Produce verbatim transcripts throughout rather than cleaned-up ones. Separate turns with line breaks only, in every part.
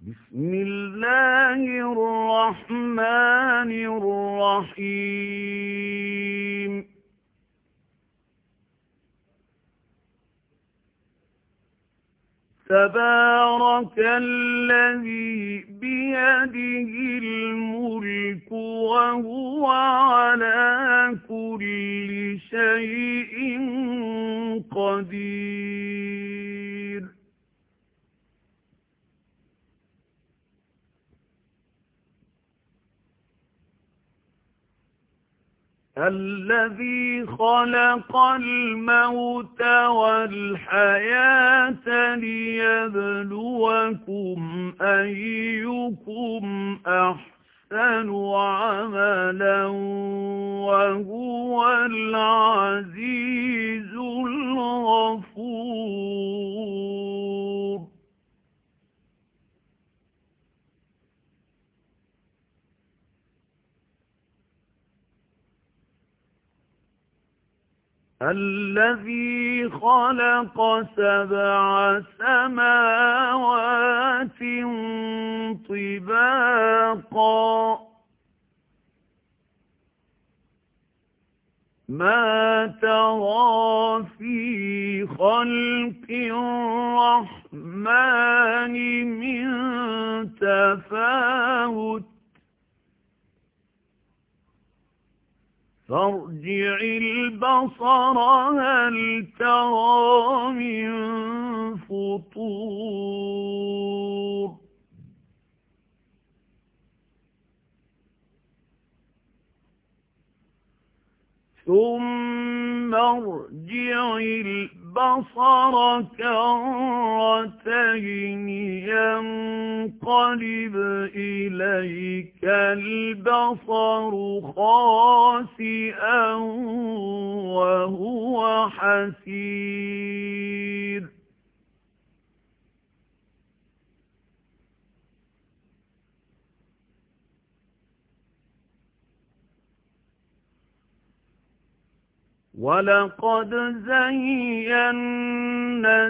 بسم الله الرحمن الرحيم تبارك الذي بيده الملك وهو على كل شيء قدير الذي خلق الموت والحياة ليبلوكم أيكم أحسن عملا وهو العزيز الغفور الذي خلق سبع سماوات طباقا ما ترى في خلق الرحمن من تفاوت فارجع البصر هل ترى من فطور ثم ارجع البصر كرتين ينقلب إليك البصر خاسئا وهو حسير وَلَقَدْ زَيَّنَّا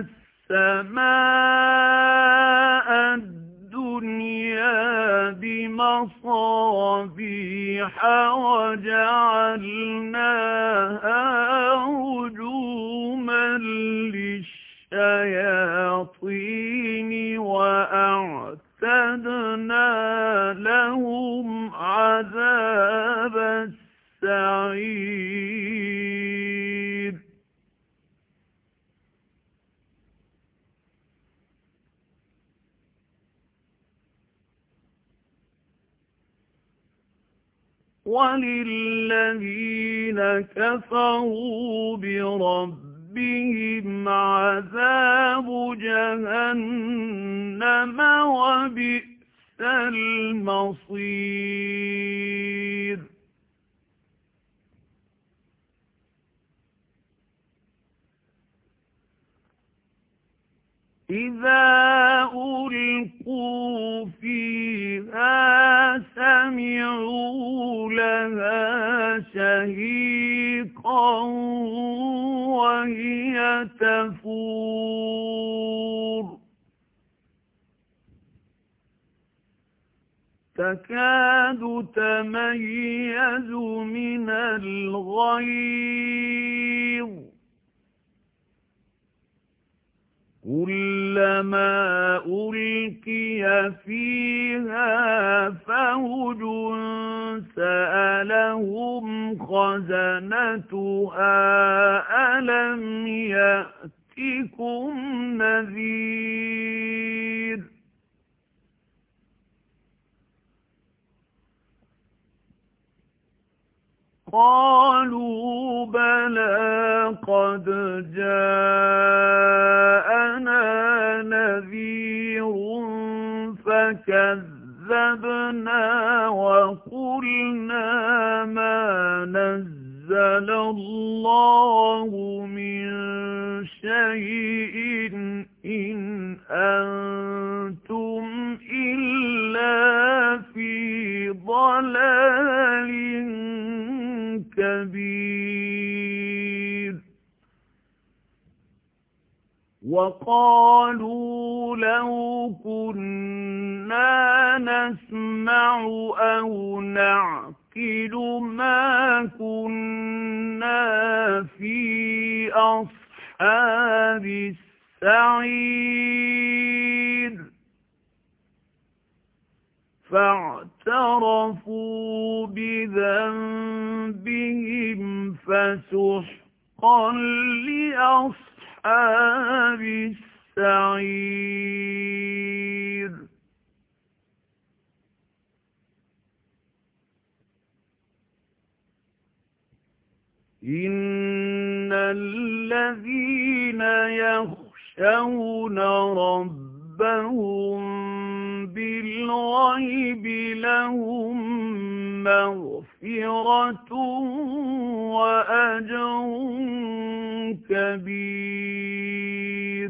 السَّمَاءَ الدُّنْيَا بِمَصَابِيحَ وَجَعَلْنَاهَا رُجُومًا لِلشَّيَاطِينِ وَأَعْتَدْنَا لَهُمْ عَذَابَ السَّعِيرِ وَلِلَّذِينَ كَفَرُوا بِرَبِّهِمْ عَذَابُ جَهَنَّمَ وَبِئْسَ الْمَصِيرُ إِذَا أُلْقُوا فِيهَا سَمِعُوا لَهَا شَهِيقًا وَهِيَ تَفُورُ تَكَادُ تَمَيَّزُ مِنَ الْغَيْظِ كُلَّمَا أُلْقِيَ فِيهَا فَوْجٌ سَأَلَهُمْ خَزَنَتُهَا أَلَمْ يَأْتِكُمْ نَذِيرٌ قَالُوا بَلَى قَدْ جَاءَنَا نَذِيرٌ فَكَذَّبْنَا وَقُلْنَا مَا نَزَّلَ اللَّهُ مِن شَيْءٍ إِنْ أَنْتُمْ إِلَّا فِي ضَلَالٍ كَبِيرٍ وقالوا لو كنا نسمع أو نعقل ما كنا في أصحاب السعير فاعترفوا بذنبهم فسحقا لأصحاب السعير إن الذين يخشون ربهم بالغيب لهم مغفرة وأجر كبير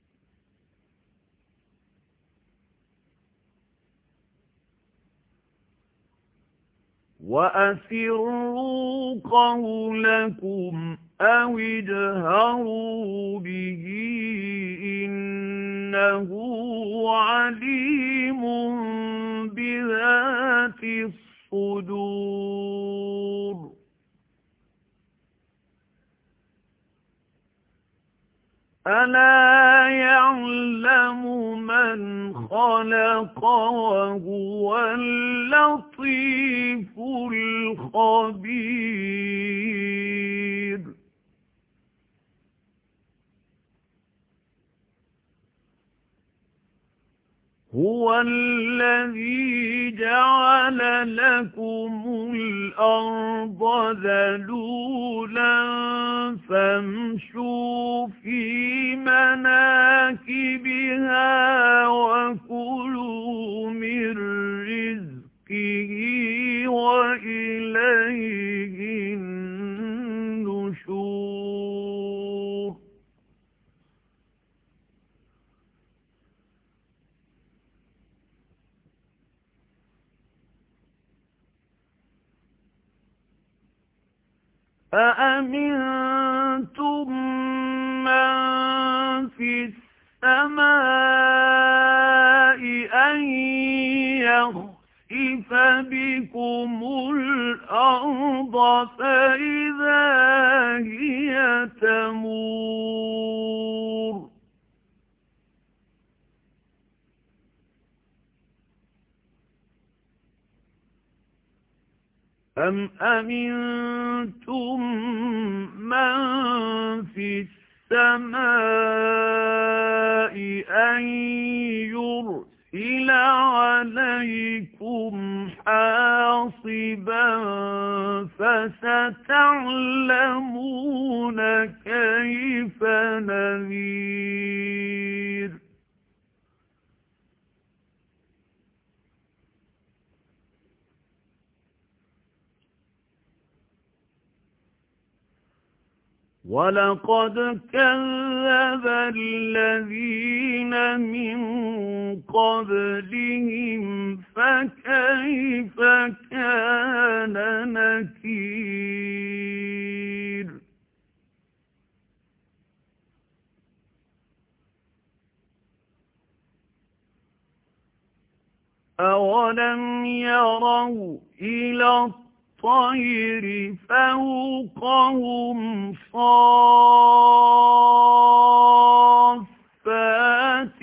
وأسروا قولكم أو اجهروا به إنه عليم بذات الصدور ألا يعلم من خلق وهو اللطيف الخبير هو الذي جعل لكم الأرض ذلولا فامشوا في مناكبها وكلوا من رزقه وإليه النشور أأمنتم من في السماء أن يخسف بكم الأرض فإذا هي تمور أم أمنتم من في السماء أن يرسل عليكم حاصبا فستعلمون كيف نذير وَلَقَدْ كَذَّبَ الَّذِينَ مِن قَبْلِهِمْ فَكَيْفَ كَانَ نَكِيرِ أَوَلَمْ يَرَوْا إِلَى الطَّيْرِ فَوْقَهُمْ صَافَّاتٍ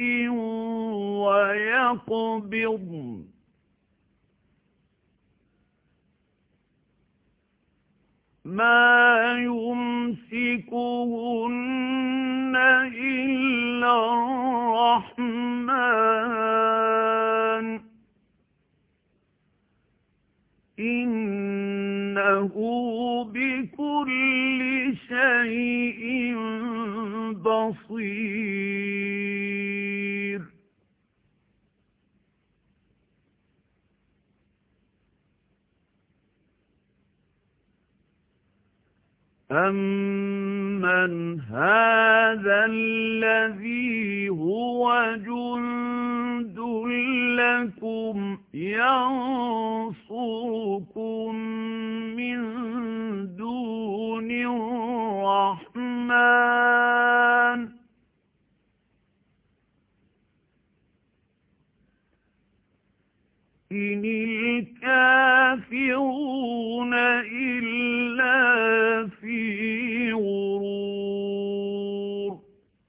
وَيَقْبِضْنَ مَا يُمْسِكُهُنَّ إِلَّا الرَّحْمَنُ إِنَّهُ بِكُلِّ شَيْءٍ بَصِيرٌ أَمَّنْ هَذَا الَّذِي هُوَ جُندٌ لَكُمْ يَنصُرُكُم مِّن دُونِ الرَّحْمَنِ إِنِ الْكَافِرُونَ إِلَّا فِي غُرُورٍ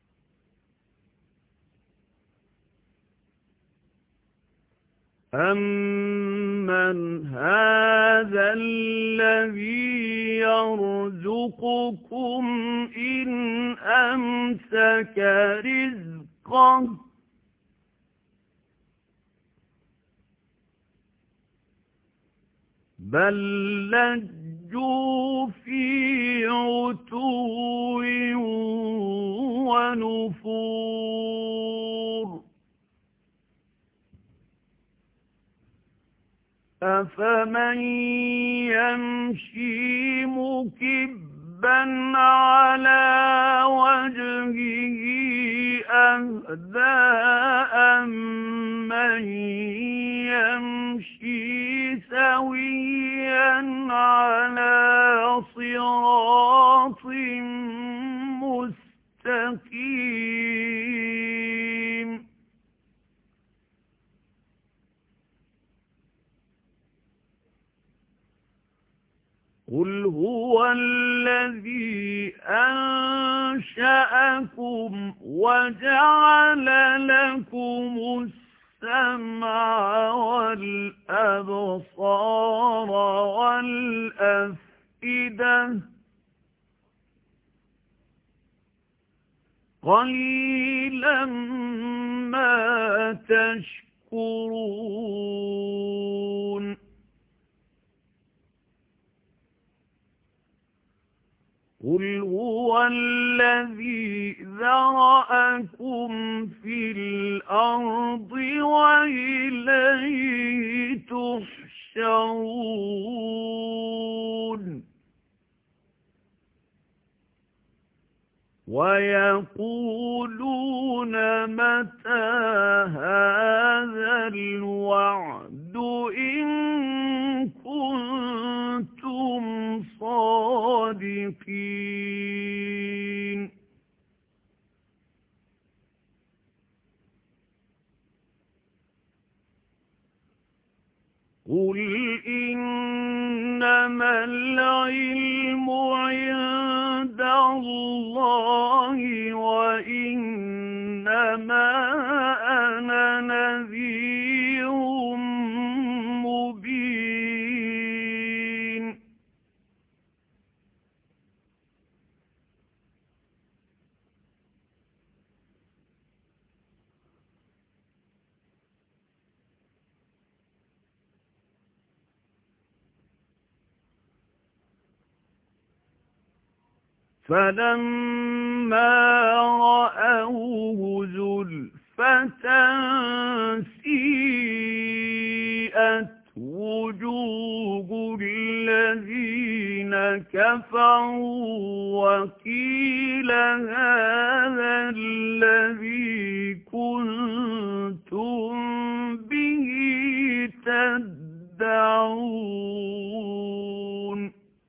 أَمَّنْ هَذَا الَّذِي يَرْزُقُكُمْ إِنْ أَمْسَكَ رِزْقَهُ بَل لَّجُّوا فِي عُتُوٍّ وَنُفُورٍ أَفَمَن يَمْشِي مُكِبًّا عَلَى وَجْهِهِ أَهْدَىٰ أَمَّن يَمْشِي سَوِيًّا عَلَى صِرَاطٍ مُّسْتَقِيمٍ قُلْ هُوَ الَّذِي أَنشَأَكُمْ وَجَعَلَ لَكُمُ السَّمْعَ وَالْأَبْصَارَ وَالْأَفْئِدَةَ قَلِيلًا مَا تَشْكُرُونَ قُلْ هُوَ الَّذِي ذَرَأَكُمْ فِي الْأَرْضِ وَإِلَيْهِ تُحْشَرُونَ وَيَقُولُونَ مَتَىٰ هَٰذَا الْوَعْدُ إِن كُنتُمْ صَادِقِينَ قُلْ إِنَّمَا الْعِلْمُ عِندَ اللَّهِ وَإِنَّمَا أَنَا نَذِيرٌ مُّبِينٌ فَلَمَّا رَأَوْهُ زُلْفَةً سِيئَتْ وُجُوهُ الَّذِينَ كَفَرُوا وَقِيلَ هَٰذَا الَّذِي كُنتُم بِهِ تَدَّعُونَ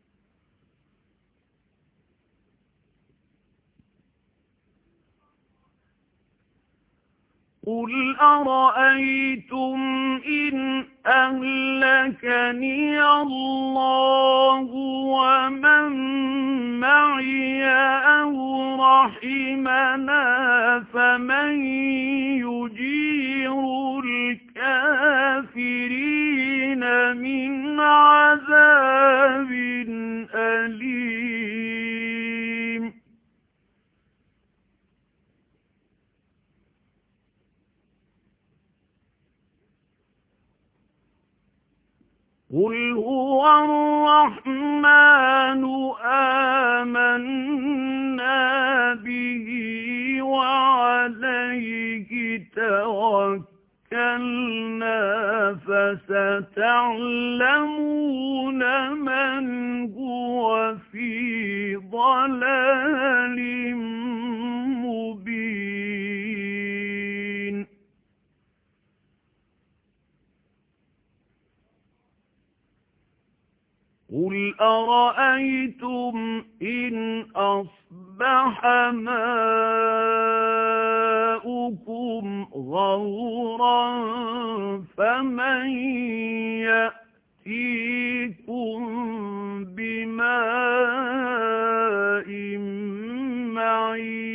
قُلْ أَرَأَيْتُمْ إِنْ أَهْلَكَنِيَ اللَّهُ وَمَن مَّعِيَ أَوْ رَحِمَنَا فَمَن يُجِيرُ الْكَافِرِينَ مِنْ عَذَابٍ أَلِيمٍ قُلْ هُوَ الرَّحْمَٰنُ آمَنَّا بِهِ وَعَلَيْهِ تَوَكَّلْنَا فَسَتَعْلَمُونَ مَنْ هُوَ فِي ضَلَالٍ مُّبِينٍ قُلْ أَرَأَيْتُمْ إِنْ أَصْبَحَ مَاؤُكُمْ غَوْرًا فَمَن الْبَعِيرِ